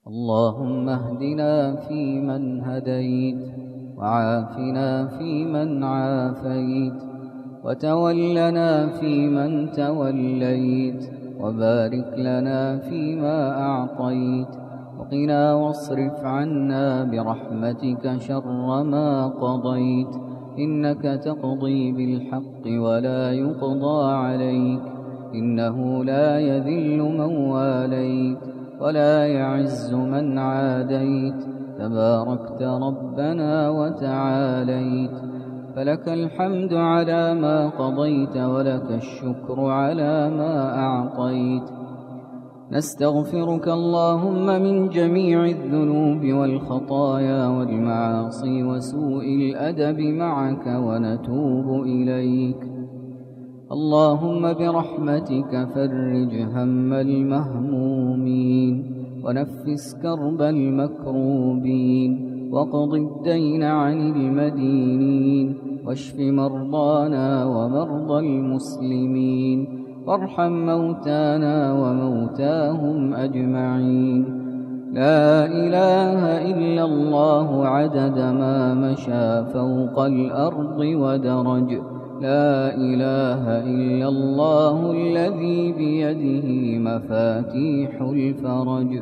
اللهم اهدنا فيمن هديت، وعافنا فيمن عافيت، وتولنا فيمن توليت، وبارك لنا فيما أعطيت، وقنا واصرف عنا برحمتك شر ما قضيت، إنك تقضي بالحق ولا يقضى عليك، إنه لا يذل من واليت ولا يعز من عاديت، تباركت ربنا وتعاليت، فلك الحمد على ما قضيت، ولك الشكر على ما أعطيت. نستغفرك اللهم من جميع الذنوب والخطايا والمعاصي وسوء الأدب معك، ونتوب إليك. اللهم برحمتك فرج هم المهمومين، ونفس كرب المكروبين، وقض الدين عن المدينين، واشف مرضانا ومرضى المسلمين، وارحم موتانا وموتاهم أجمعين. لا إله إلا الله عدد ما مشى فوق الأرض ودرج، لا إله إلا الله الذي بيده مفاتيح الفرج.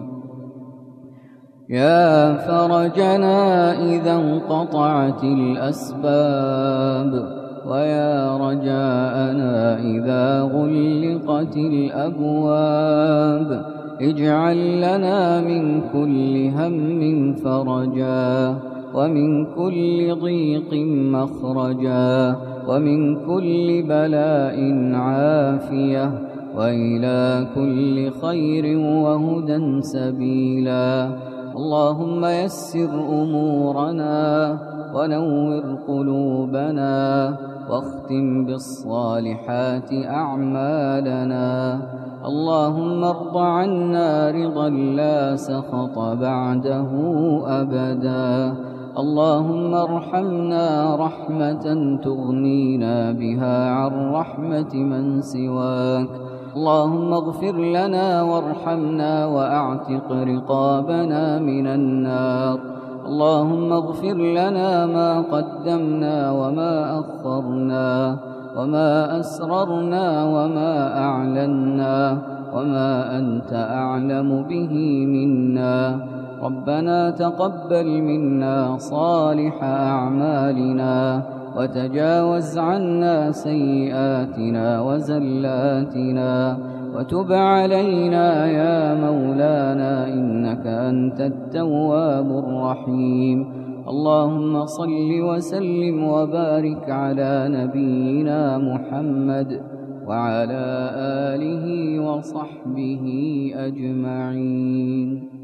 يا فرجنا إذا انقطعت الأسباب، ويا رجاءنا إذا غلقت الأبواب، اجعل لنا من كل هم فرجا، ومن كل ضيق مخرجا، ومن كل بلاء عافية، وإلى كل خير وهدى سبيلا. اللهم يسر أمورنا، ونور قلوبنا، واختم بالصالحات أعمالنا. اللهم ارض عنا رضا لا سخط بعده أبدا. اللهم ارحمنا رحمة تغنينا بها عن رحمة من سواك. اللهم اغفر لنا وارحمنا وأعتق رقابنا من النار. اللهم اغفر لنا ما قدمنا وما أخرنا، وما أسررنا وما أعلنا، وما أنت أعلم به منا. ربنا تقبل منا صالح أعمالنا، وتجاوز عنا سيئاتنا وزلاتنا، وتب علينا يا مولانا إنك أنت التواب الرحيم. اللهم صل وسلم وبارك على نبينا محمد وعلى آله وصحبه أجمعين.